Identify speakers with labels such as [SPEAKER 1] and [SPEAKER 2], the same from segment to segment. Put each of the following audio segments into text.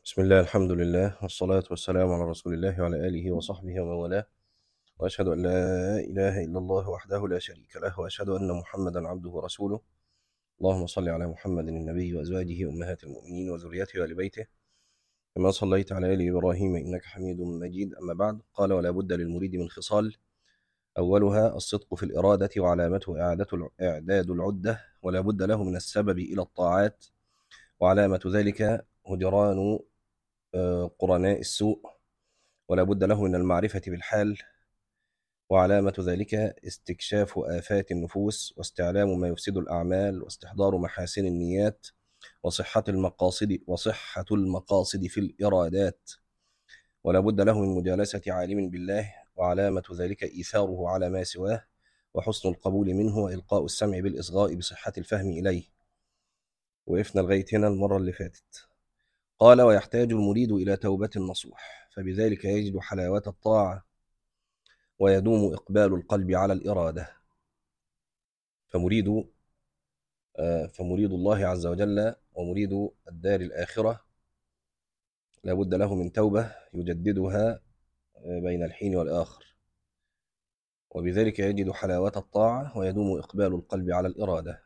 [SPEAKER 1] بسم الله، الحمد لله، والصلاة والسلام على رسول الله وعلى آله وصحبه ومن والاه، وأشهد أن لا إله إلا الله وحده لا شريك له، وأشهد أن محمدا عبده ورسوله. اللهم صل على محمد النبي وأزواجه أمهات المؤمنين وذريته وآل بيته كما صليت على آل إبراهيم إنك حميد مجيد. أما بعد، قال: ولا بد للمريد من خصال، أولها الصدق في الإرادة، وعلامته إعداد العدة، ولا بد له من السبب إلى الطاعات، وعلامة ذلك هجران قرناء السوء، ولا بد له من المعرفة بالحال، وعلامة ذلك استكشاف آفات النفوس، واستعلام ما يفسد الأعمال، واستحضار محاسن النيات، وصحة المقاصد في الإرادات، ولا بد له من مجالسة عالم بالله، وعلامة ذلك إيثاره على ما سواه، وحسن القبول منه، وإلقاء السمع بالإصغاء بصحة الفهم إليه. وقفنا لغاية هنا المرة اللي فاتت. قال: ويحتاج المريد إلى توبة نصوح، فبذلك يجد حلاوة الطاعة، ويدوم إقبال القلب على الإرادة. فمريد فمريد الله عز وجل ومريد الدار الآخرة لا بد له من توبة يجددها بين الحين والآخر، وبذلك يجد حلاوة الطاعة، ويدوم إقبال القلب على الإرادة.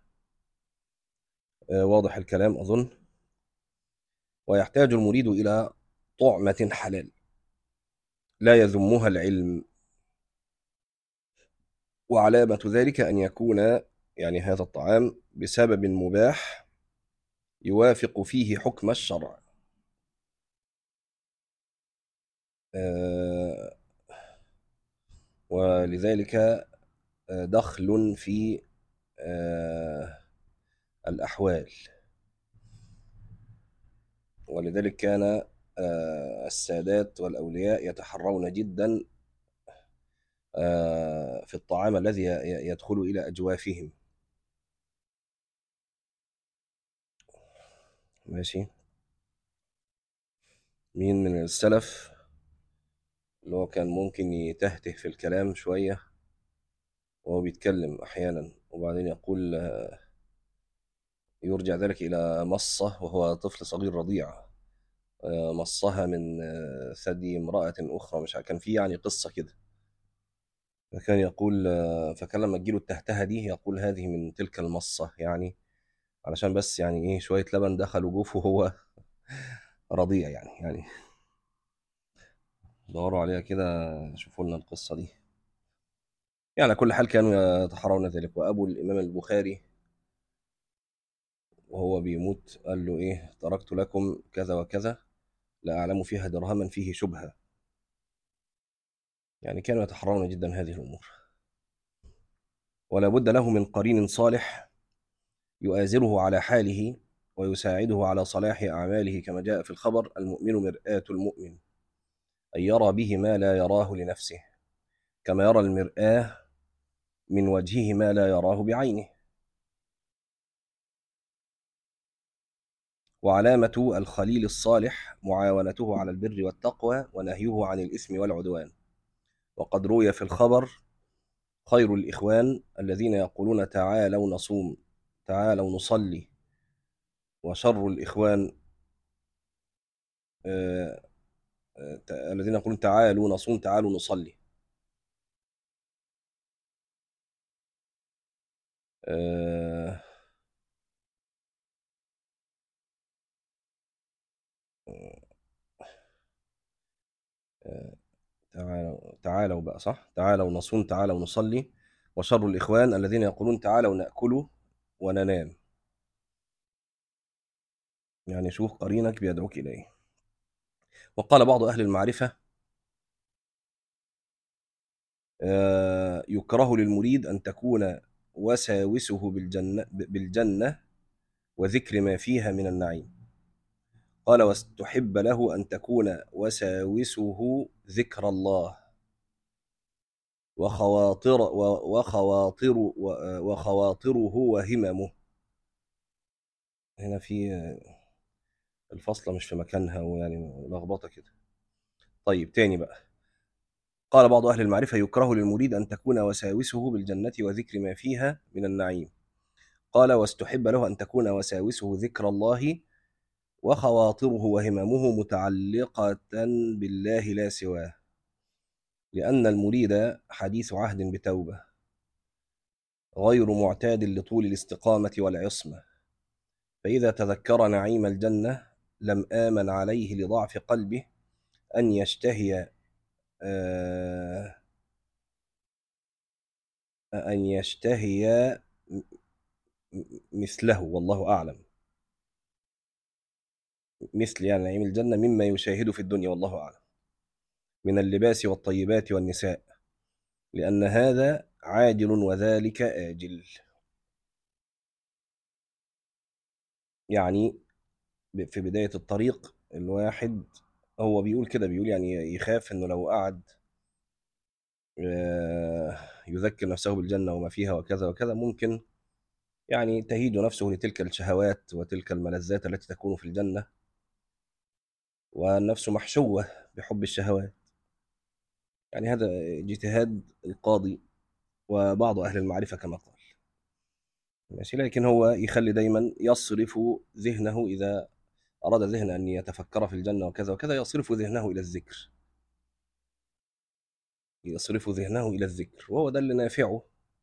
[SPEAKER 1] واضح الكلام أظن. ويحتاج المريد إلى طعمة حلال لا يذمها العلم، وعلامة ذلك أن يكون هذا الطعام بسبب مباح يوافق فيه حكم الشرع. آه، ولذلك دخل في الأحوال. ولذلك كان السادات والأولياء يتحرون جدا في الطعام الذي يدخل إلى أجوافهم. ماشي. مين من السلف اللي هو كان ممكن يتهته في الكلام شوية وهو بيتكلم أحيانا، وبعدين يقول يرجع ذلك إلى مصة وهو طفل صغير رضيع، مصها من ثدي امرأة أخرى، مش عارف، كان في قصة كده. فكان يقول فكان لما تجيله التهتهة دي يقول: هذه من تلك المصة، علشان بس إيه، شوية لبن دخلوا جوفه وهو رضيع دوروا عليها كده، شوفوا لنا القصة دي. على كل حال كانوا يتحرون ذلك. وأبو الإمام البخاري وهو بيموت قال له: إيه، تركت لكم كذا وكذا لا أعلم فيها درهما فيه شبهة. كانوا يتحرون جدا هذه الأمور. ولا بد له من قرين صالح يؤازره على حاله، ويساعده على صلاح أعماله، كما جاء في الخبر: المؤمن مرآة المؤمن، أن يرى به ما لا يراه لنفسه، كما يرى المرآة من وجهه ما لا يراه بعينه. وعلامة الخليل الصالح معاونته على البر والتقوى، ونهيه عن الإثم والعدوان. وقد روي في الخبر: خير الإخوان الذين يقولون تعالوا نصوم، تعالوا نصلي. وشر الإخوان آه، الذين يقولون تعالوا نصوم، تعالوا نصلي. آه، تعالوا بقى، صح؟ تعالوا نصوم، تعالوا نصلي. وشر الإخوان الذين يقولون تعالوا نأكل وننام. شوف قرينك بيدعوك إليه. وقال بعض أهل المعرفة: يكره للمريد أن تكون وساوسه بالجنة وذكر ما فيها من النعيم. قال: واستحب له أن تكون وساوسه ذكر الله، وخواطره وهممه. هنا في الفصلة مش في مكانها، لخبطة كده. طيب تاني بقى. قال بعض أهل المعرفة: يكره للمريد أن تكون وساوسه بالجنة وذكر ما فيها من النعيم. قال: واستحب له أن تكون وساوسه ذكر الله وخواطره وهممه متعلقة بالله لا سواه، لأن المريد حديث عهد بتوبة، غير معتاد لطول الاستقامة والعصمة، فإذا تذكر نعيم الجنة لم آمن عليه لضعف قلبه أن يشتهي آه، أن يشتهي مثله، والله أعلم. مثل يعني نعيم الجنة مما يشاهد في الدنيا، والله أعلم، من اللباس والطيبات والنساء، لأن هذا عاجل وذلك آجل. يعني في بداية الطريق الواحد هو بيقول كده، بيقول يعني يخاف إنه لو قعد يذكر نفسه بالجنة وما فيها وكذا وكذا، ممكن يعني تهيج نفسه لتلك الشهوات وتلك الملذات التي تكون في الجنة، والنفس محشوة بحب الشهوات. يعني هذا اجتهاد القاضي وبعض أهل المعرفة كما قال. ماشي، لكن هو يخلي دايما يصرف ذهنه إذا أراد الذهن أن يتفكر في الجنة وكذا وكذا، يصرف ذهنه إلى الذكر، يصرف ذهنه إلى الذكر، وهو ده اللي نافعه.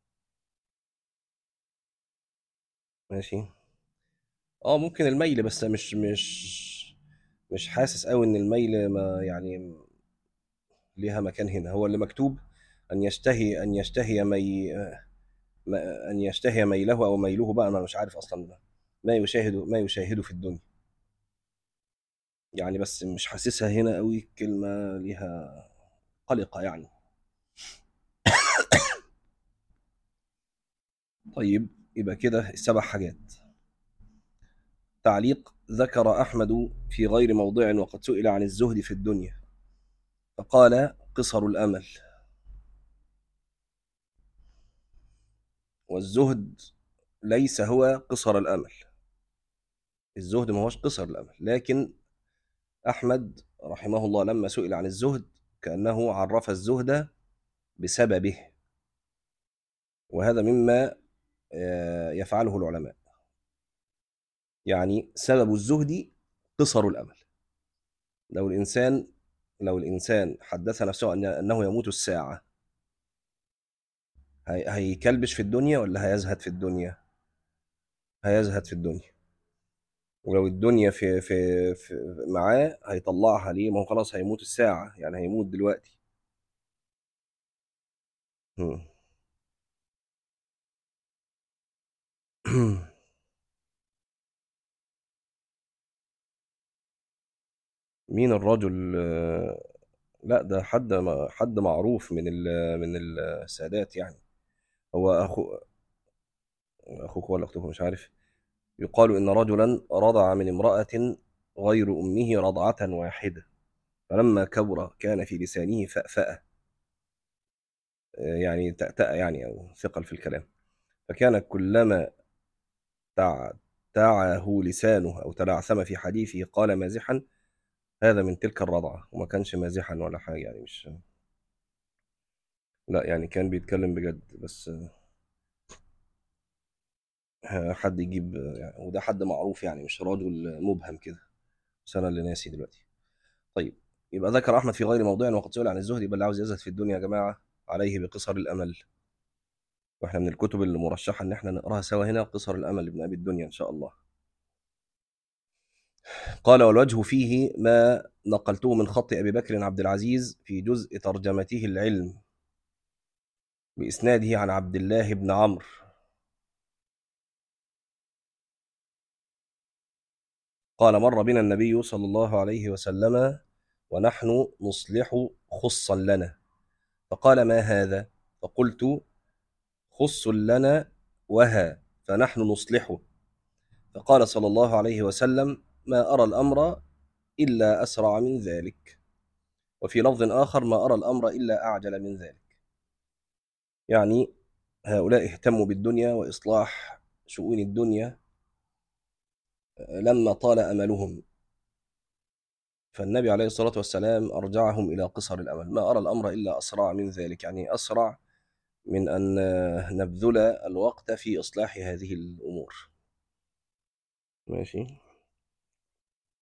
[SPEAKER 1] ماشي. اه ممكن الميل، بس مش حاسس قوي ان الميل ما يعني ليها مكان هنا. هو اللي مكتوب أن يشتهي ميله أو ميله بقى، أنا مش عارف أصلا ما يشاهد في الدنيا يعني، بس مش حاسسها هنا قوي كلمة ليها قلقة يعني. طيب يبقى كده السبع حاجات. تعليق: ذكر أحمد في غير موضع وقد سئل عن الزهد في الدنيا فقال: قصر الأمل. والزهد ليس هو قصر الأمل، الزهد ما هوش قصر الأمل، لكن أحمد رحمه الله لما سئل عن الزهد كأنه عرف الزهد بسببه، وهذا مما يفعله العلماء. يعني سبب الزهد قصر الأمل. لو الإنسان لو الإنسان حدث نفسه أنه يموت الساعة، هيكلبش في الدنيا ولا هيزهد في الدنيا؟ هيزهد في الدنيا. ولو الدنيا في معاه هيطلعها ليه؟ ما هو خلاص هيموت الساعة، يعني هيموت دلوقتي. مم. مين الرجل؟ لا ده حد معروف من السادات يعني. هو أخوك ولا أختك مش عارف. يقال إن رجلا رضع من امرأة غير أمه رضعة واحدة، فلما كبر كان في لسانه فأفأة، يعني تأتأة يعني، أو ثقل في الكلام، فكان كلما تعتعه لسانه أو تلعثم في حديثه قال مازحا: هذا من تلك الرضعة. وما كانش مازحا ولا حاجة يعني، مش، لا يعني كان بيتكلم بجد، بس حد يجيب يعني، وده حد معروف يعني، مش راجل مبهم كده، بس أنا اللي ناسي دلوقتي. طيب يبقى ذكر أحمد في غير موضع وقد سئل عن الزهد، يبقى اللي عاوز يزهد في الدنيا يا جماعة عليه بقصر الأمل. واحنا من الكتب اللي مرشحة إن احنا نقراها سوا هنا قصر الأمل لابن أبي الدنيا إن شاء الله. قال: والوجه فيه ما نقلته من خط أبي بكر عبد العزيز في جزء ترجمته العلم بإسناده عن عبد الله بن عمرو قال: مر بنا النبي صلى الله عليه وسلم ونحن نصلح خصا لنا، فقال: ما هذا؟ فقلت: خص لنا وها، فنحن نصلحه. فقال صلى الله عليه وسلم: ما أرى الأمر إلا أسرع من ذلك. وفي لفظ آخر: ما أرى الأمر إلا أعجل من ذلك. يعني هؤلاء اهتموا بالدنيا وإصلاح شؤون الدنيا لما طال أملهم، فالنبي عليه الصلاة والسلام أرجعهم إلى قصر الأمل. ما أرى الأمر إلا أسرع من ذلك، يعني أسرع من أن نبذل الوقت في إصلاح هذه الأمور. ماشي.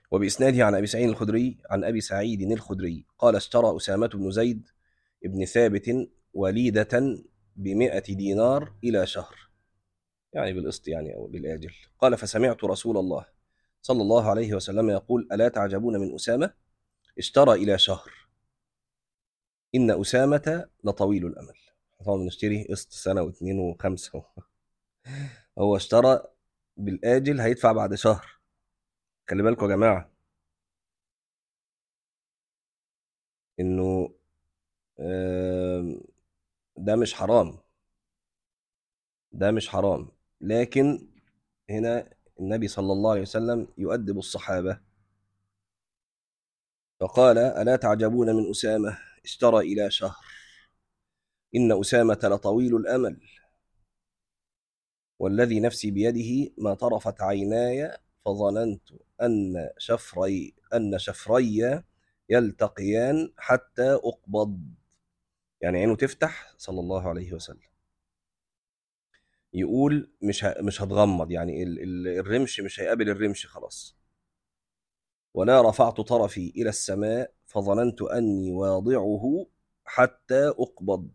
[SPEAKER 1] وبإسناده عن أبي سعيد الخدري قال اشترى أسامة بن زيد ابن ثابت وليدة ب100 دينار إلى شهر، يعني بالقسط يعني أو بالآجل. قال فسمعت رسول الله صلى الله عليه وسلم يقول ألا تعجبون من أسامة اشترى إلى شهر إن أسامة لطويل الأمل. طبعا بنشتري قسط سنة واثنين وخمسة، هو اشترى بالآجل هيدفع بعد شهر. خلي بالكم يا جماعة إنه آم، ده مش حرام، ده مش حرام، لكن هنا النبي صلى الله عليه وسلم يؤدب الصحابة فقال ألا تعجبون من أسامة اشترى إلى شهر إن أسامة لطويل الأمل والذي نفسي بيده ما طرفت عيناي فظننت أن شفري يلتقيان حتى أقبض. يعني عينه تفتح صلى الله عليه وسلم يقول مش هتغمض، يعني الرمش مش هيقابل الرمش خلاص. ولا رفعت طرفي إلى السماء فظننت أني واضعه حتى أقبض،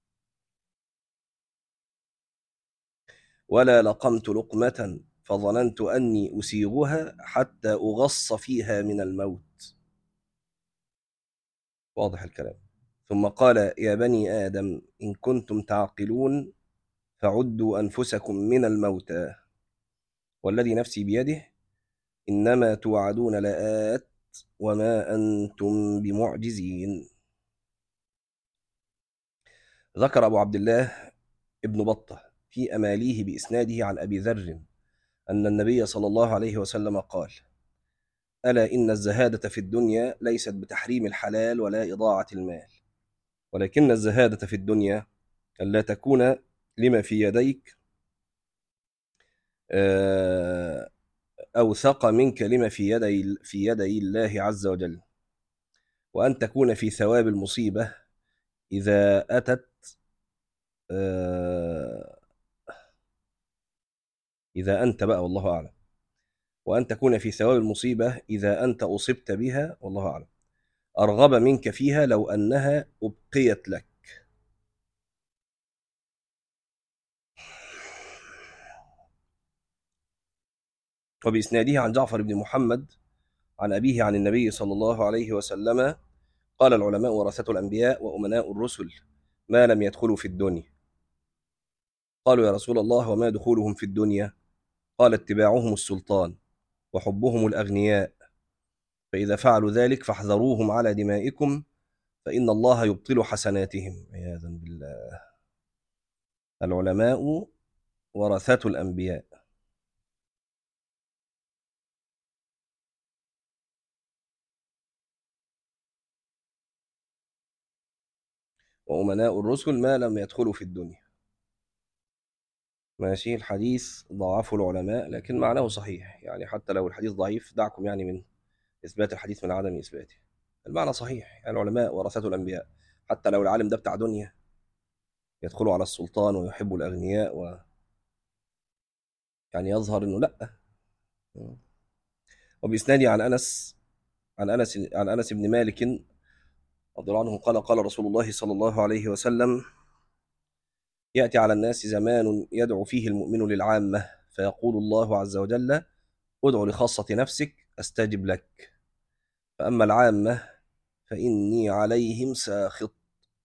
[SPEAKER 1] ولا لقمت لقمة فظننت أني أسيغها حتى أغص فيها من الموت. واضح الكلام. ثم قال يا بني آدم إن كنتم تعقلون فعدوا أنفسكم من الموتى والذي نفسي بيده إنما توعدون لآت وما أنتم بمعجزين. ذكر أبو عبد الله ابن بطة في أماليه بإسناده عن أبي ذر أن النبي صلى الله عليه وسلم قال ألا إن الزهادة في الدنيا ليست بتحريم الحلال ولا إضاعة المال، ولكن الزهادة في الدنيا ألا تكون لما في يديك أوثق منك لما في يدي الله عز وجل، وأن تكون في ثواب المصيبة إذا أتت آه، إذا أنت بقى والله أعلم، وأن تكون في ثواب المصيبة إذا أنت أصبت بها والله أعلم أرغب منك فيها لو أنها أبقيت لك. وبإسناده عن جعفر بن محمد عن أبيه عن النبي صلى الله عليه وسلم قال العلماء ورثة الأنبياء وأمناء الرسل ما لم يدخلوا في الدنيا. قالوا يا رسول الله وما دخولهم في الدنيا؟ قال اتباعهم السلطان وحبهم الأغنياء، فإذا فعلوا ذلك فاحذروهم على دمائكم فإن الله يبطل حسناتهم عياذا بالله. العلماء ورثة الأنبياء. وأمناء الرسل ما لم يدخلوا في الدنيا. ماشي. الحديث ضعفه العلماء لكن معناه صحيح، يعني حتى لو الحديث ضعيف دعكم يعني من إثبات الحديث من عدم إثباته. المعنى صحيح، يعني العلماء ورثة الأنبياء، حتى لو العالم ده بتاع دنيا يدخلوا على السلطان ويحب الأغنياء يعني يظهر إنه لأ. وبإسنادي عن أنس بن مالك رضي الله عنه قال قال رسول الله صلى الله عليه وسلم يأتي على الناس زمان يدعو فيه المؤمن للعامة فيقول الله عز وجل ادع لخاصة نفسك أستجب لك، فأما العامة فإني عليهم ساخط.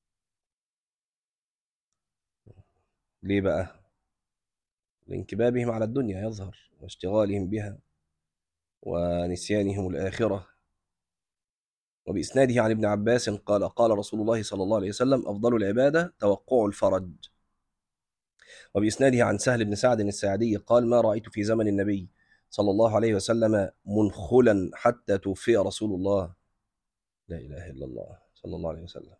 [SPEAKER 1] ليه بقى؟ لانكبابهم على الدنيا يظهر واشتغالهم بها ونسيانهم الآخرة. وبإسناده عن ابن عباس قال قال رسول الله صلى الله عليه وسلم أفضل العبادة توقع الفرج. وبإسناده عن سهل بن سعد الساعدي قال ما رأيت في زمن النبي صلى الله عليه وسلم منخلا حتى توفي رسول الله. لا إله إلا الله صلى الله عليه وسلم.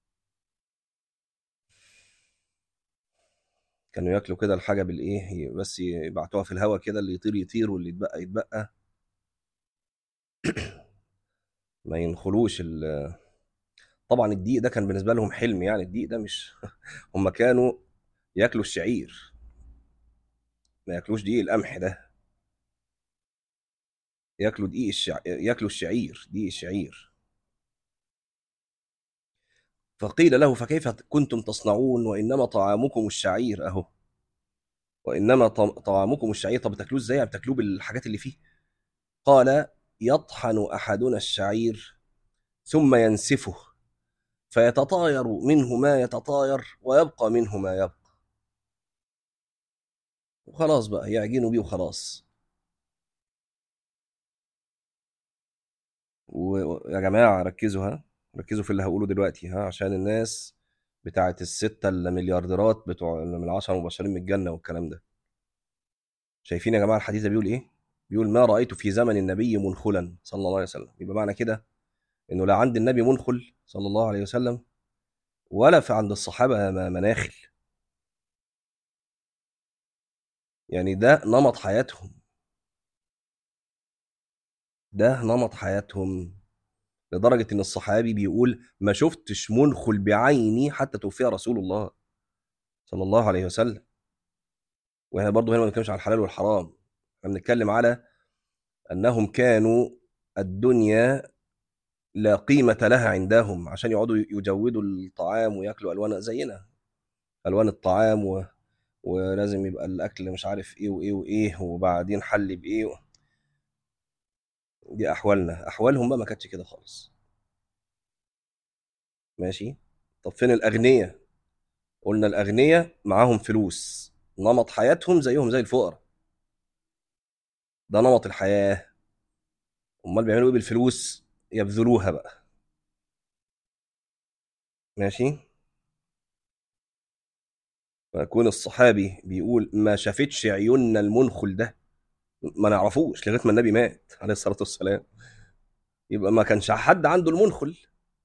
[SPEAKER 1] كانوا ياكلوا كده الحاجة بالإيه، بس يبعتوها في الهواء كده، اللي يطير يطير واللي يتبقى يتبقى، ما ينخلوش طبعا الدقيق ده كان بالنسبة لهم حلم، يعني الدقيق ده مش هم كانوا ياكلوا الشعير، ما ياكلوش دقيق القمح ده. ياكلوا ياكلوا الشعير، دقيق الشعير. فقيل له فكيف كنتم تصنعون وإنما طعامكم الشعير أهو، وإنما طعامكم الشعير. طب بتاكلوه إزاي؟ يعني بتاكلوه بالحاجات اللي فيه. قال يطحن أحدنا الشعير ثم ينسفه فيتطاير منه ما يتطاير ويبقى منه ما يبقى، وخلاص بقى يعجنوا بيه وخلاص. ويا جماعة ركزوا، ها، ركزوا في اللي هقوله دلوقتي، ها، عشان الناس بتاعت الستة المليارديرات بتوع اللي من العشرة المبشرين من الجنة والكلام ده. شايفين يا جماعة الحديث ده بيقول إيه؟ بيقول ما رأيت في زمن النبي منخلا صلى الله عليه وسلم. يبقى معنى كده إنه لا عند النبي منخل صلى الله عليه وسلم، ولا في عند الصحابة مناخل. يعني ده نمط حياتهم، ده نمط حياتهم، لدرجة إن الصحابي بيقول ما شفتش منخل بعيني حتى توفي رسول الله صلى الله عليه وسلم. واحنا برضه هنا ما بنتكلمش عن الحلال والحرام، احنا بنتكلم على انهم كانوا الدنيا لا قيمة لها عندهم، عشان يقعدوا يجودوا الطعام وياكلوا الوان زينا، الوان الطعام ولازم يبقى الاكل مش عارف ايه وايه وايه، وبعدين حل بايه دي احوالنا. احوالهم بقى ما كانتش كده خالص. ماشي. طب فين الاغنياء؟ قلنا الاغنياء معاهم فلوس، نمط حياتهم زيهم زي الفقراء، ده نمط الحياة. امال بيعملوا ايه بالفلوس؟ يبذلوها بقى. ماشي. فيكون الصحابي بيقول ما شافتش عيوننا المنخل ده، ما نعرفوش لغايه ما النبي مات عليه الصلاه والسلام، يبقى ما كانش حد عنده المنخل.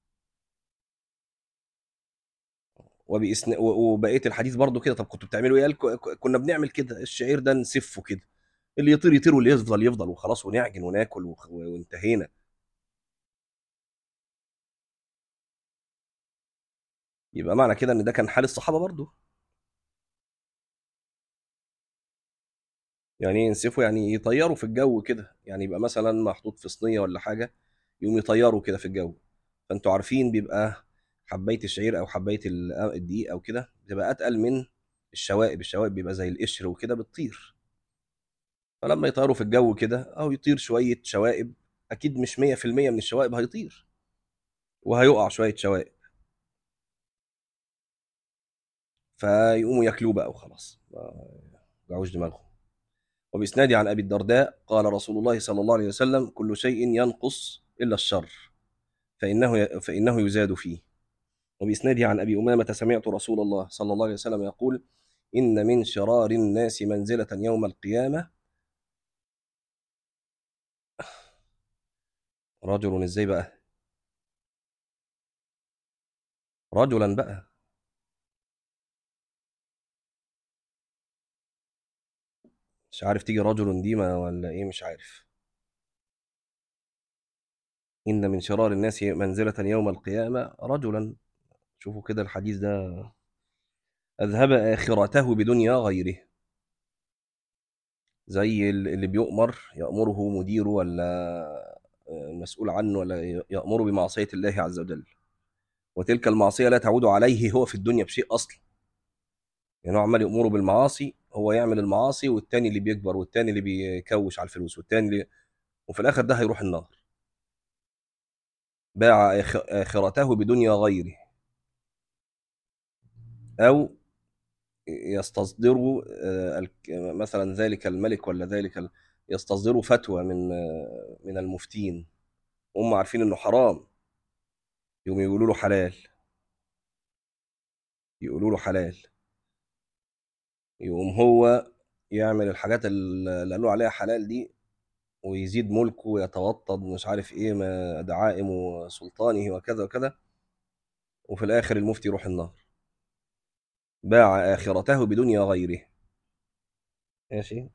[SPEAKER 1] وبقيه الحديث برضو كده. طب كنتوا بتعملوا ايه؟ قال كنا بنعمل كده، الشعير ده نسفه كده، اللي يطير يطير واللي يفضل يفضل وخلاص، ونعجن وناكل وانتهينا. يبقى معنى كده ان ده كان حال الصحابه برضو. يعني ايه ينسفوا؟ يعني يطيروا في الجو كده، يعني يبقى مثلا محطوط في صينيه ولا حاجه، يقوم يطيروا كده في الجو. فانتوا عارفين بيبقى حبايه الشعير او حبايه الدقيق او كده بتبقى اتقل من الشوائب. الشوائب بيبقى زي القشر وكده بتطير. فلما يطيروا في الجو كده او يطير شويه شوائب، اكيد مش 100% من الشوائب هيطير، وهيقع شويه شوائب، فيقوموا ياكلوه بقى وخلاص، ما يوجعوش دماغهم. وبإسناد عن أبي الدرداء قال رسول الله صلى الله عليه وسلم كل شيء ينقص إلا الشر فإنه يزاد فيه. وبإسناده عن أبي أمامة سمعت رسول الله صلى الله عليه وسلم يقول إن من شرار الناس منزلة يوم القيامة رجل. إزاي بقى؟ رجلا بقى. مش عارف تيجي رجل دي ما ولا إيه، مش عارف. إن من شرار الناس منزلة يوم القيامة رجلا. شوفوا كده الحديث ده، أذهب آخرته بدنيا غيره. زي اللي بيؤمر، يأمره مديره ولا مسؤول عنه، ولا يأمره بمعصية الله عز وجل، وتلك المعصية لا تعود عليه هو في الدنيا بشيء أصلا. يعني هو عمال يأمره بالمعاصي، هو يعمل المعاصي، والتاني اللي بيكبر، والتاني اللي بيكوش على الفلوس، والتاني وفي الآخر ده هيروح النار. باع آخرته بدنيا غيره، أو يستصدروا مثلا ذلك الملك ولا يستصدروا فتوى من المفتين، هم عارفين إنه حرام، يقوم يقولوا له حلال، يقولوا له حلال، يقوم هو يعمل الحاجات اللي قالوا عليها حلال دي، ويزيد ملكه ويتوطد مش عارف ايه ما دعائم سلطانه وكذا وكذا، وفي الاخر المفتي يروح النار. باع اخرته بدنيا غيره. ماشي.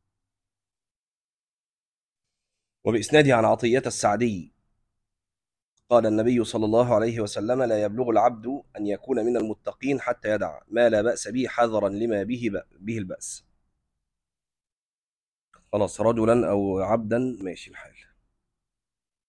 [SPEAKER 1] وباسناده عن عطية السعدي قال النبي صلى الله عليه وسلم لا يبلغ العبد ان يكون من المتقين حتى يدع ما لا بأس به حذرا لما به البأس. خلاص، رجلا او عبدا ماشي الحال.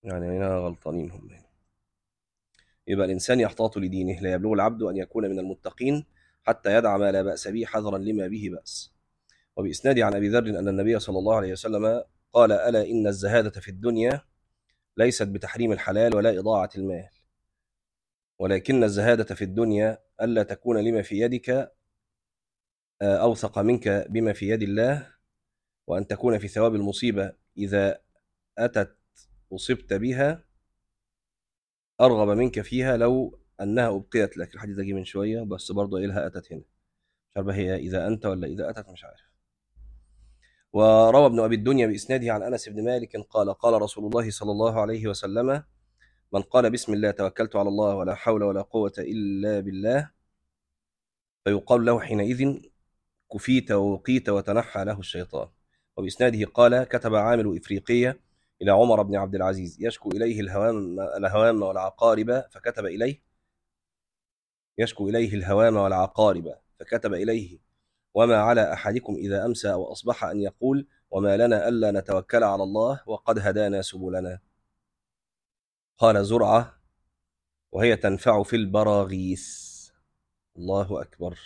[SPEAKER 1] يعني هنا غلطانين هم هنا. يبقى الإنسان يحتاط لدينه، لا يبلغ العبد أن يكون من المتقين حتى يدع ما لا بأس به حذرا لما به بأس. وبإسناد عن أبي ذر أن النبي صلى الله عليه وسلم قال: ألا إن الزهادة في الدنيا ليست بتحريم الحلال ولا إضاعة المال، ولكن الزهادة في الدنيا ألا تكون لما في يدك أوثق منك بما في يد الله، وأن تكون في ثواب المصيبة إذا أتت أصبت بها أرغب منك فيها لو أنها أبقيت لك. الحديث ده جه من شوية بس برضه قايلها أتت هنا، مش عارف هي إذا أنت ولا إذا أتت، مش عارف. وروى ابن أبي الدنيا بإسناده عن أنس بن مالك قال: قال رسول الله صلى الله عليه وسلم: من قال بسم الله توكلت على الله ولا حول ولا قوة إلا بالله، فيقال له حينئذ كفيت ووقيت وتنحى له الشيطان. وبإسناده قال: كتب عامل إفريقية إلى عمر بن عبد العزيز يشكو إليه الهوام والعقارب، فكتب إليه يشكو إليه الهوام والعقارب، فكتب إليه: وما على أحدكم إذا أمسى أو أصبح أن يقول وما لنا ألا نتوكل على الله وقد هدانا سبلنا. قال زرعة: وهي تنفع في البراغيث. الله أكبر.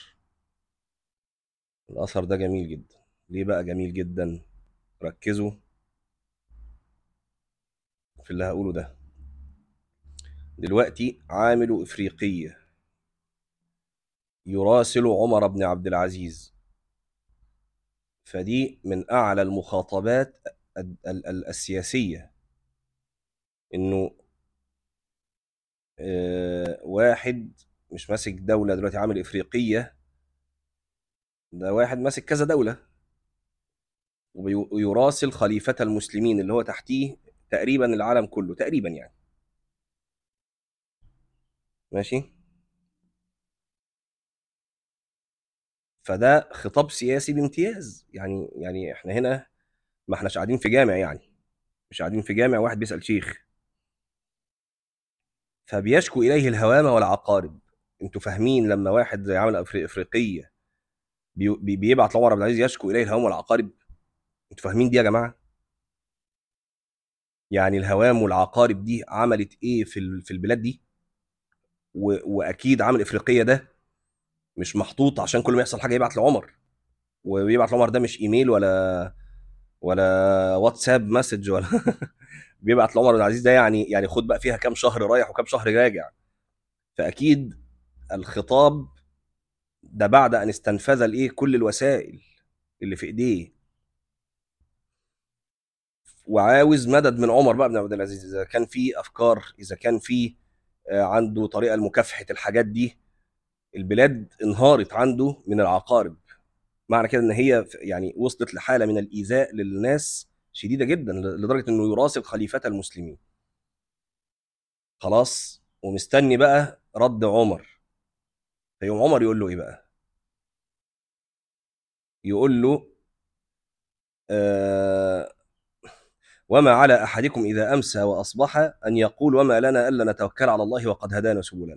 [SPEAKER 1] الأثر ده جميل جدا. ليه بقى جميل جدا؟ ركزوا في اللي هقوله ده. دلوقتي عامل إفريقية يراسل عمر بن عبد العزيز، فدي من أعلى المخاطبات السياسية، إنه واحد مش ماسك دولة دلوقتي، عامل إفريقية ده واحد ماسك كذا دولة، ويراسل خليفة المسلمين اللي هو تحتيه تقريبا العالم كله تقريبا يعني. ماشي. فده خطاب سياسي بامتياز. يعني احنا هنا ما احناش قاعدين في جامع، يعني مش قاعدين في جامع واحد بيسأل شيخ. فبيشكو إليه الهوام والعقارب. انتوا فاهمين لما واحد زي عامل إفريقية بيبعت لعمر عبد العزيز يشكو إليه الهوام والعقارب؟ انتوا فاهمين دي يا جماعة؟ يعني الهوام والعقارب دي عملت ايه في البلاد دي؟ واكيد عامل إفريقية ده مش محطوط عشان كل ما يحصل حاجة يبعت لعمر. وبيبعت لعمر ده مش ايميل ولا واتساب مسج ولا بيبعت لعمر عبد العزيز ده يعني خد بقى فيها كام شهر رايح وكام شهر راجع. فاكيد الخطاب ده بعد ان استنفذ الايه كل الوسائل اللي في ايديه، وعاوز مدد من عمر بقى بن عبد العزيز. اذا كان في افكار، اذا كان في عنده طريقه لمكافحه الحاجات دي. البلاد انهارت عنده من العقارب. معنى كده ان هي يعني وصلت لحاله من الايذاء للناس شديده جدا، لدرجه انه يراسل خليفه المسلمين. خلاص، ومستني بقى رد عمر. فيوم عمر يقول له ايه بقى؟ يقول له: آه وما على احدكم اذا امسى واصبح ان يقول وما لنا الا نتوكل على الله وقد هدانا سبلنا.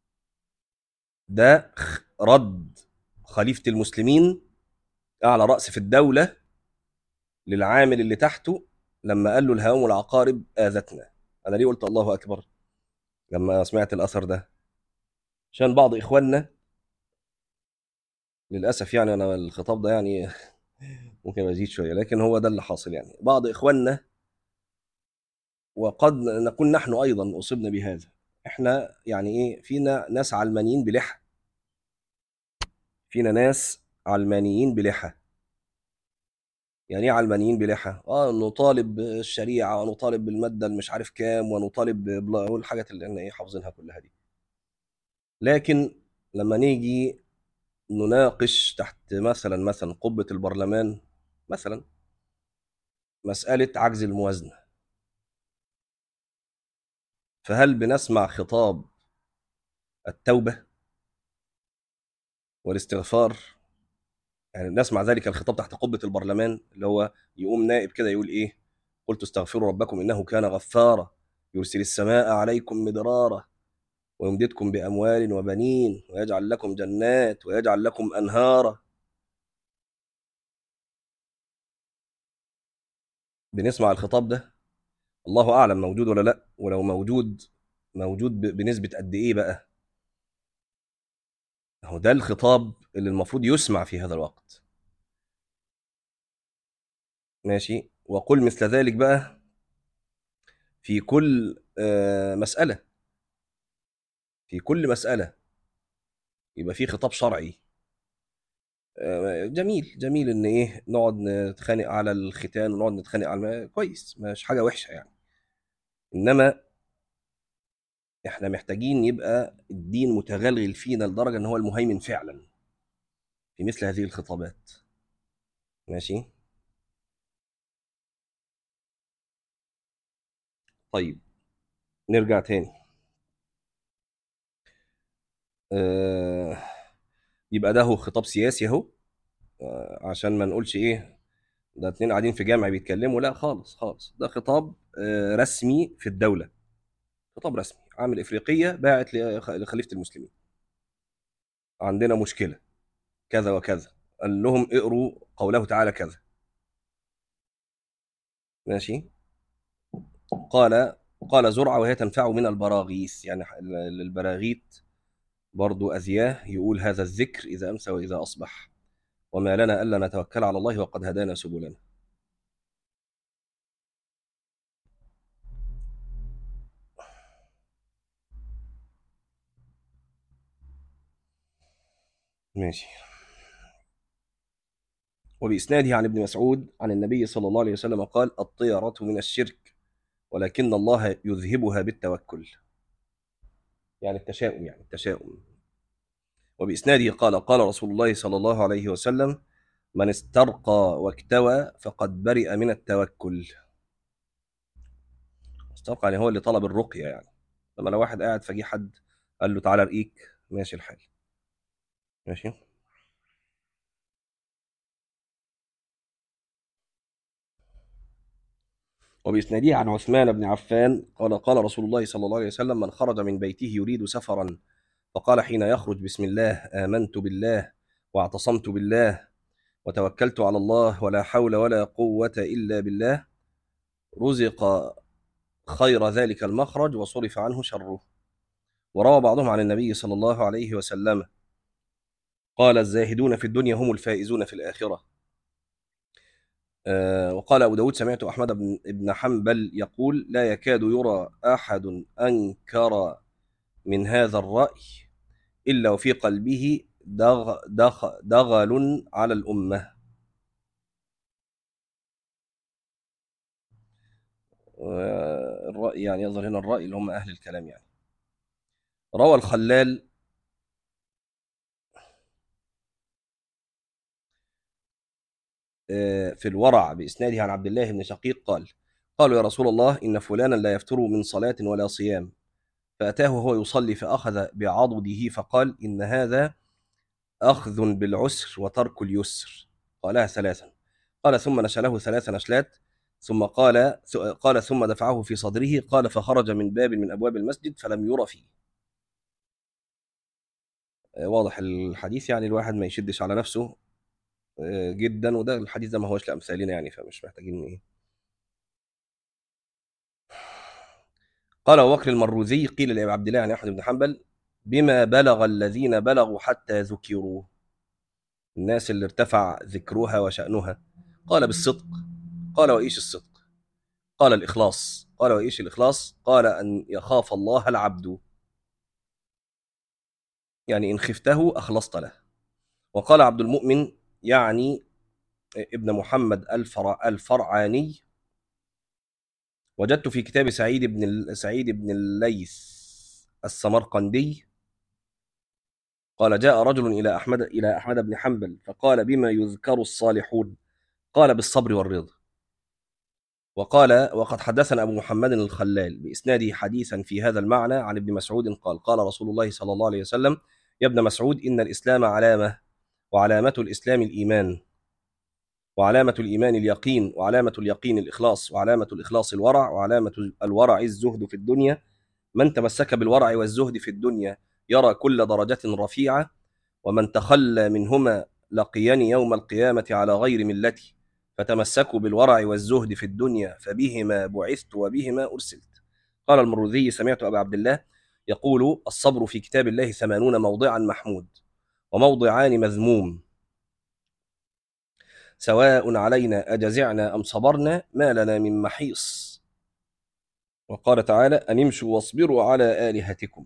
[SPEAKER 1] ده رد خليفه المسلمين اعلى راس في الدوله للعامل اللي تحته لما قال له الهوام والعقارب اذتنا. انا ليه قلت الله اكبر لما سمعت الاثر ده؟ عشان بعض اخواننا للاسف، يعني انا الخطاب ده يعني ممكن ازيد شويه، لكن هو ده اللي حاصل. يعني بعض اخواننا، وقد نكون نحن ايضا اصبنا بهذا. احنا يعني ايه، فينا ناس علمانيين بلحى، فينا ناس علمانيين بلحى. يعني ايه علمانيين بلحى؟ نطالب بالشريعه ونطالب بالماده المش عارف كام ونطالب والحاجات اللي احنا ايه حافظينها كلها دي. لكن لما نيجي نناقش تحت مثلا قبة البرلمان مثلا مسألة عجز الموازنة، فهل بنسمع خطاب التوبة والاستغفار؟ يعني نسمع ذلك الخطاب تحت قبة البرلمان، اللي هو يقوم نائب كده يقول ايه: قلت استغفروا ربكم انه كان غفارا يرسل السماء عليكم مدرارا ويمددكم باموال وبنين ويجعل لكم جنات ويجعل لكم انهارا. بنسمع الخطاب ده؟ الله أعلم موجود ولا لأ، ولو موجود موجود بنسبة قد إيه بقى؟ هو ده الخطاب اللي المفروض يسمع في هذا الوقت. ماشي، وقل مثل ذلك بقى في كل مسألة، في كل مسألة يبقى في خطاب شرعي. جميل جميل إن إيه نقعد نتخانق على الختان ونقعد نتخانق على كويس، مش حاجة وحشة يعني. إنما إحنا محتاجين يبقى الدين متغلغل فينا لدرجة إن هو المهيمن فعلا في مثل هذه الخطابات. ماشي. طيب نرجع تاني. آه، يبقى ده هو خطاب سياسي اهو. عشان ما نقولش ايه ده اتنين قاعدين في جامع بيتكلموا، لا خالص خالص، ده خطاب رسمي في الدولة. خطاب رسمي، عامل افريقية باعت لخليفة المسلمين، عندنا مشكلة كذا وكذا، قال لهم اقروا قوله تعالى كذا. ماشي. قال زرعة وهي تنفع من البراغيث، يعني البراغيث برضو أذياه، يقول هذا الذكر إذا أمسى وإذا أصبح، وما لنا ألا نتوكل على الله وقد هدانا سبلنا. ماشي. وبإسناده عن ابن مسعود عن النبي صلى الله عليه وسلم قال الطيرة من الشرك ولكن الله يذهبها بالتوكل، يعني التشاؤم، يعني التشاؤم. وبإسناده قال رسول الله صلى الله عليه وسلم من استرقى واكتوى فقد برئ من التوكل. استرقى يعني هو اللي طلب الرقية يعني. لما لو واحد قاعد فجي حد قال له تعالى ارقيك، ماشي الحال. ماشي. وبإسناده عن عثمان بن عفان قال رسول الله صلى الله عليه وسلم من خرج من بيته يريد سفرا فقال حين يخرج بسم الله آمنت بالله واعتصمت بالله وتوكلت على الله ولا حول ولا قوة إلا بالله، رزق خير ذلك المخرج وصرف عنه شره. وروى بعضهم عن النبي صلى الله عليه وسلم قال الزاهدون في الدنيا هم الفائزون في الآخرة. وقال أبو داود سمعت أحمد بن حنبل يقول لا يكاد يرى أحد أنكر من هذا الرأي إلا وفي قلبه دغل على الأمة. الرأي يعني يظهر هنا الرأي اللي هم أهل الكلام يعني. روى الخلال في الورع بإسناده عن عبد الله بن شقيق قالوا يا رسول الله إن فلانا لا يفتر من صلاة ولا صيام، فأتاه وهو يصلي فأخذ بعضده فقال إن هذا أخذ بالعسر وترك اليسر. قالها ثلاثا. قال ثم نشله ثلاث نشلات ثم قال ثم دفعه في صدره، قال فخرج من باب من أبواب المسجد فلم ير فيه. واضح الحديث، يعني الواحد ما يشدش على نفسه جدا، وده الحديث ده ما هوش لأمثالنا يعني، فمش محتاجين ايه. قال أبو بكر المروزي قيل لعبد الله عن أحمد بن حنبل بما بلغ الذين بلغوا حتى ذكروا، الناس اللي ارتفع ذكرها وشأنها. قال بالصدق. قال وإيش الصدق؟ قال الإخلاص. قال وإيش الإخلاص؟ قال أن يخاف الله العبد، يعني إن خفته أخلصت له. وقال عبد المؤمن يعني ابن محمد الفرعاني وجدت في كتاب سعيد بن الليث السمرقندي قال جاء رجل إلى أحمد بن حنبل فقال بما يذكر الصالحون؟ قال بالصبر والرضا. وقد حدثنا أبو محمد الخلال بإسناده حديثا في هذا المعنى عن ابن مسعود قال رسول الله صلى الله عليه وسلم يا ابن مسعود إن الإسلام علامة، وعلامة الإسلام الإيمان، وعلامة الإيمان اليقين، وعلامة اليقين الإخلاص، وعلامة الإخلاص الورع، وعلامة الورع الزهد في الدنيا. من تمسك بالورع والزهد في الدنيا يرى كل درجة رفيعة، ومن تخلى منهما لقيني يوم القيامة على غير ملتي، فتمسكوا بالورع والزهد في الدنيا فبهما بعثت وبهما أرسلت. قال المروذي: سمعت أبا عبد الله يقول: الصبر في كتاب الله 80 موضعا محمود وموضعان مذموم، سواء علينا أجزعنا أم صبرنا ما لنا من محيص. وقال تعالى: أن امشوا واصبروا على آلهتكم.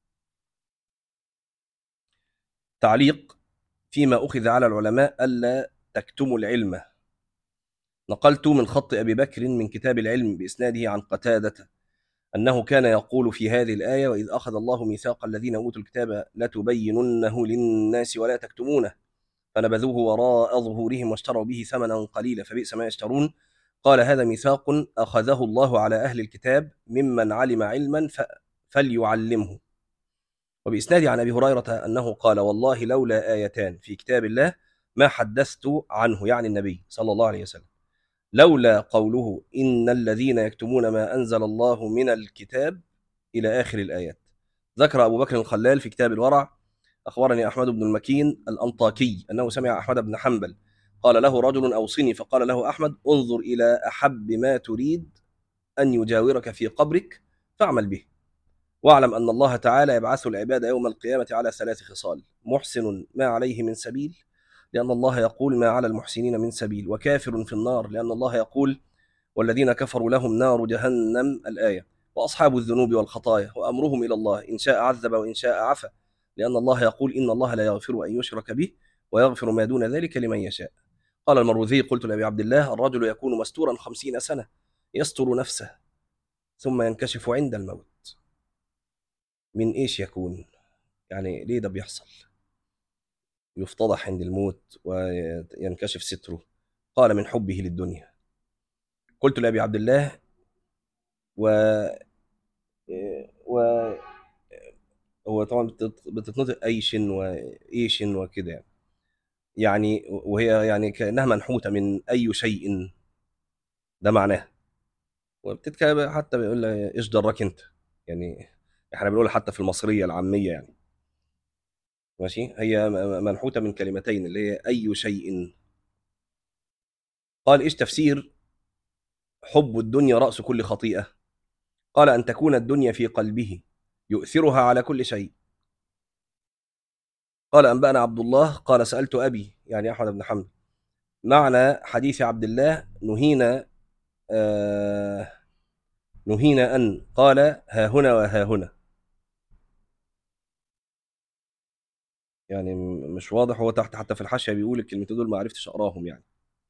[SPEAKER 1] تعليق فيما أخذ على العلماء ألا تكتموا العلم. نقلت من خط أبي بكر من كتاب العلم بإسناده عن قتادة أنه كان يقول في هذه الآية: وإذ أخذ الله ميثاق الذين أوتوا الكتاب لتبيننه للناس ولا تكتمونه فنبذوه وراء ظهورهم واشتروا به ثمنا قليلا فبئس ما يشترون. قال: هذا ميثاق أخذه الله على أهل الكتاب ممن علم علما فليعلمه. وبإسناد عن أبي هريرة أنه قال: والله لولا آيتان في كتاب الله ما حدثت عنه، يعني النبي صلى الله عليه وسلم، لولا قوله: إن الذين يكتمون ما أنزل الله من الكتاب إلى آخر الآيات. ذكر أبو بكر الخلال في كتاب الورع: أخبرني أحمد بن المكين الأنطاكي أنه سمع أحمد بن حنبل قال له رجل: أوصني. فقال له أحمد: انظر إلى أحب ما تريد أن يجاورك في قبرك فاعمل به، واعلم أن الله تعالى يبعث العباد يوم القيامة على 3 خصال: محسن ما عليه من سبيل، لأن الله يقول: ما على المحسنين من سبيل، وكافر في النار، لأن الله يقول: والذين كفروا لهم نار جهنم، الآية، وأصحاب الذنوب والخطايا وأمرهم إلى الله إن شاء عذب وإن شاء عفا، لأن الله يقول: إن الله لا يغفر أن يشرك به ويغفر ما دون ذلك لمن يشاء. قال المروذي: قلت لأبي عبد الله: الرجل يكون مستورا 50 سنة يستر نفسه ثم ينكشف عند الموت. من إيش يكون؟ يعني ليه ده بيحصل؟ يفتضح عند الموت وينكشف ستره. قال: من حبه للدنيا. قلت لأبي عبد الله: و و هو طبعا بتتنطق ايشن وايشن وكده يعني، وهي يعني كانها منحوته من اي شيء، ده معناها. وبتتكلم حتى بيقول لها ايش دراك انت، يعني احنا بنقول حتى في المصريه العاميه يعني. ماشي، هي منحوته من كلمتين اللي هي اي شيء. قال: ايش تفسير حب الدنيا راس كل خطيئه؟ قال: ان تكون الدنيا في قلبه يؤثرها على كل شيء. قال: انبانا عبد الله قال: سالت ابي، يعني احمد بن حنبل، معنى حديث عبد الله: آه نهينا أن، قال: ها هنا وها هنا. يعني مش واضح، هو تحت حتى في الحاشية بيقول الكلمتين دول ما عرفتش أقراهم يعني.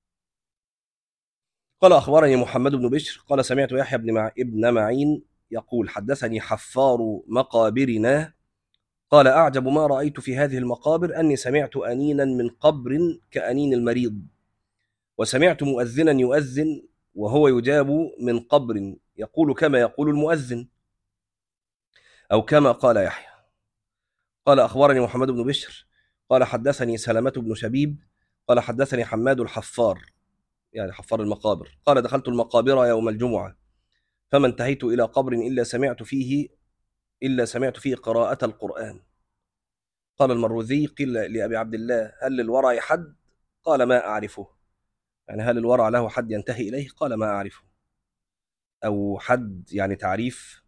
[SPEAKER 1] قال: أخبرني محمد بن بشر قال: سمعت يحيى ابن معين يقول: حدثني حفار مقابرنا قال: أعجب ما رأيت في هذه المقابر أني سمعت أنينا من قبر كأنين المريض، وسمعت مؤذنا يؤذن وهو يجاب من قبر يقول كما يقول المؤذن، أو كما قال يحيى. قال: أخبرني محمد بن بشر قال: حدثني سلمة بن شبيب قال: حدثني حماد الحفار، يعني حفار المقابر، قال: دخلت المقابر يوم الجمعة فما انتهيت إلى قبر إلا سمعت فيه قراءة القرآن. قال المروذي: قيل لأبي عبد الله: هل للورع حد؟ قال: ما أعرفه. يعني هل الورع له حد ينتهي إليه؟ قال: ما أعرفه. أو حد يعني تعريف.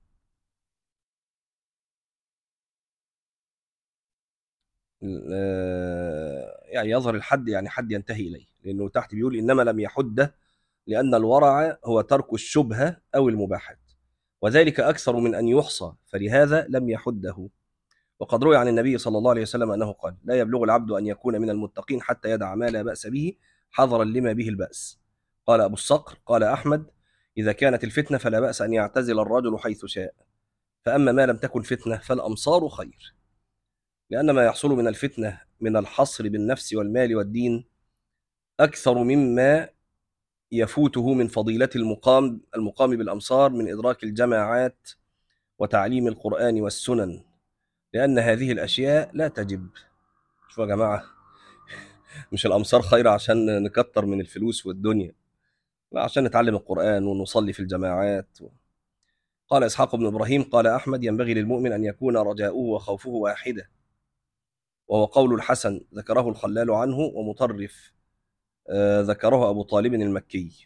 [SPEAKER 1] يعني يظهر الحد يعني حد ينتهي إليه، لأنه تحت بيقول: إنما لم يحده لأن الورع هو ترك الشبهة أو المباحات، وذلك أكثر من أن يحصى، فلهذا لم يحده. وقد روي عن النبي صلى الله عليه وسلم أنه قال: لا يبلغ العبد أن يكون من المتقين حتى يدع ما لا بأس به حذرا لما به البأس. قال أبو الصقر: قال أحمد: إذا كانت الفتنة فلا بأس أن يعتزل الرجل حيث شاء، فأما ما لم تكن فتنة فالأمصار خير، لأن ما يحصل من الفتنة من الحصر بالنفس والمال والدين أكثر مما يفوته من فضيلة المقام بالأمصار من إدراك الجماعات وتعليم القرآن والسنن، لأن هذه الأشياء لا تجب. شوفوا يا جماعة، مش الأمصار خير عشان نكتر من الفلوس والدنيا، لا، عشان نتعلم القرآن ونصلي في الجماعات. قال إسحاق بن إبراهيم: قال أحمد: ينبغي للمؤمن أن يكون رجاؤه وخوفه واحدة، وهو قول الحسن ذكره الخلال عنه ومطرف. ذكره أبو طالب المكي.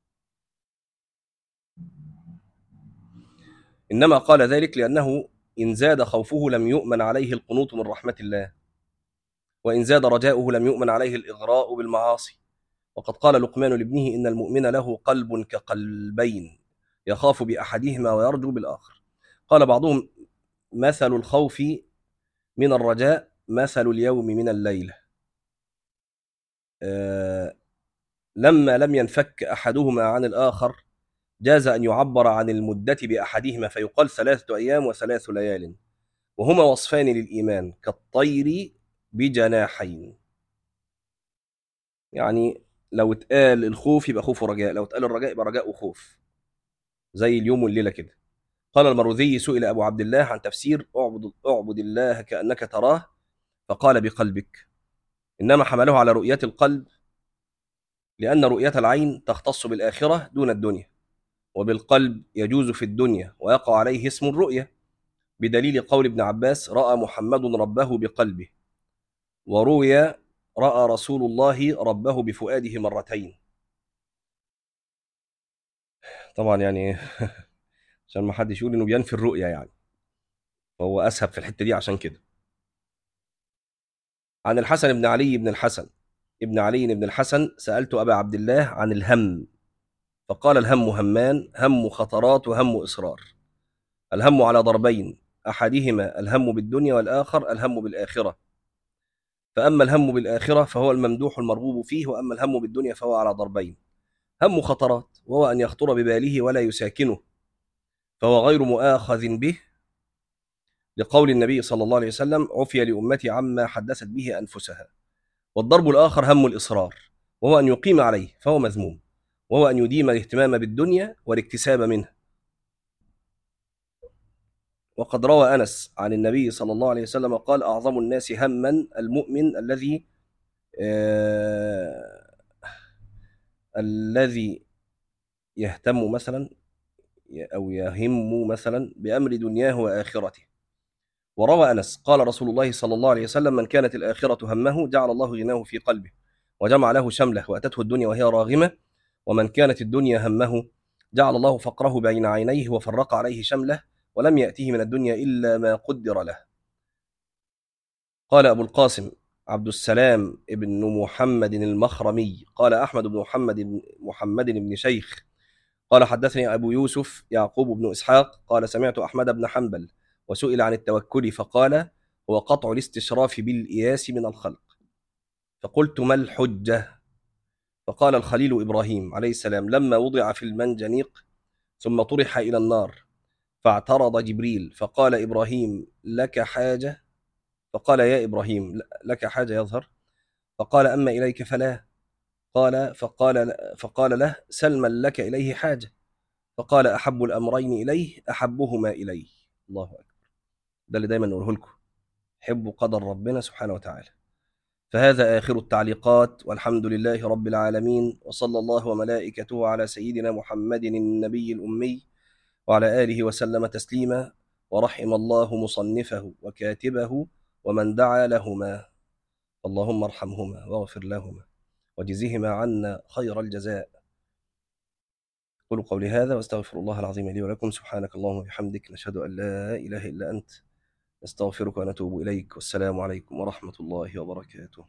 [SPEAKER 1] إنما قال ذلك لأنه إن زاد خوفه لم يؤمن عليه القنوط من رحمة الله، وإن زاد رجاؤه لم يؤمن عليه الإغراء بالمعاصي. وقد قال لقمان لابنه إن المؤمن له قلب كقلبين يخاف بأحدهما ويرجو بالآخر. قال بعضهم مثل الخوف من الرجاء مثل اليوم من الليلة. لما لم ينفك أحدهما عن الآخر جاز أن يعبر عن المدة بأحدهما فيقال 3 أيام و3 ليال، وهما وصفان للإيمان كالطير بجناحين. يعني لو اتقال الخوف يبقى خوف ورجاء، لو اتقال الرجاء يبقى رجاء وخوف، زي اليوم والليلة كده. قال المروذي سئل أبو عبد الله عن تفسير اعبد الله كأنك تراه، فقال بقلبك، إنما حمله على رؤية القلب لأن رؤية العين تختص بالآخرة دون الدنيا، وبالقلب يجوز في الدنيا ويقع عليه اسم الرؤية، بدليل قول ابن عباس رأى محمد ربه بقلبه، وروي رأى رسول الله ربه بفؤاده مرتين. طبعا يعني عشان ما حدش يقول انه بينفي الرؤية يعني، فهو اسهب في الحتة دي عشان كده. عن الحسن بن علي بن الحسن ابن علي بن الحسن سألت أبا عبد الله عن الهم، فقال الهم همان، هم خطرات وهم إصرار. الهم على ضربين، أحدهما الهم بالدنيا والآخر الهم بالآخرة. فأما الهم بالآخرة فهو الممدوح المرغوب فيه، وأما الهم بالدنيا فهو على ضربين: هم خطرات وهو أن يخطر بباله ولا يساكنه فهو غير مؤاخذ به، لقول النبي صلى الله عليه وسلم عفي لأمتي عما حدثت به أنفسها. والضرب الآخر هم الإصرار وهو أن يقيم عليه فهو مذموم، وهو أن يديم الاهتمام بالدنيا والاكتساب منها. وقد روى أنس عن النبي صلى الله عليه وسلم قال أعظم الناس هما المؤمن الذي يهتم مثلا أو يهم مثلا بأمر دنياه وآخرته. وروى أنس قال رسول الله صلى الله عليه وسلم من كانت الآخرة همه جعل الله غناه في قلبه وجمع له شمله وأتته الدنيا وهي راغمة، ومن كانت الدنيا همه جعل الله فقره بين عينيه وفرق عليه شمله ولم يأته من الدنيا إلا ما قدر له. قال أبو القاسم عبد السلام ابن محمد المخرمي قال أحمد بن محمد بن شيخ قال حدثني أبو يوسف يعقوب بن إسحاق قال سمعت أحمد بن حنبل وسئل عن التوكل فقال هو قطع الاستشراف بالإياس من الخلق. فقلت ما الحجة؟ فقال الخليل إبراهيم عليه السلام لما وضع في المنجنيق ثم طرح إلى النار فاعترض جبريل فقال إبراهيم لك حاجة؟ فقال يا إبراهيم لك حاجة يظهر؟ فقال أما إليك فلا. فقال له سل من لك إليه حاجة. فقال أحب الأمرين إليه أحبهما إليه. الله أكبر. ده اللي دايما نقوله لكم، حبوا قدر ربنا سبحانه وتعالى. فهذا آخر التعليقات، والحمد لله رب العالمين، وصلى الله وملائكته على سيدنا محمد النبي الأمي وعلى آله وسلم تسليما، ورحم الله مصنفه وكاتبه ومن دعا لهما، اللهم ارحمهما واغفر لهما وجزهما عنا خير الجزاء. قولوا قولي هذا واستغفر الله العظيم لي ولكم. سبحانك اللهم وبحمدك نشهد أن لا إله إلا أنت نستغفرك ونتوب إليك. والسلام عليكم ورحمة الله وبركاته.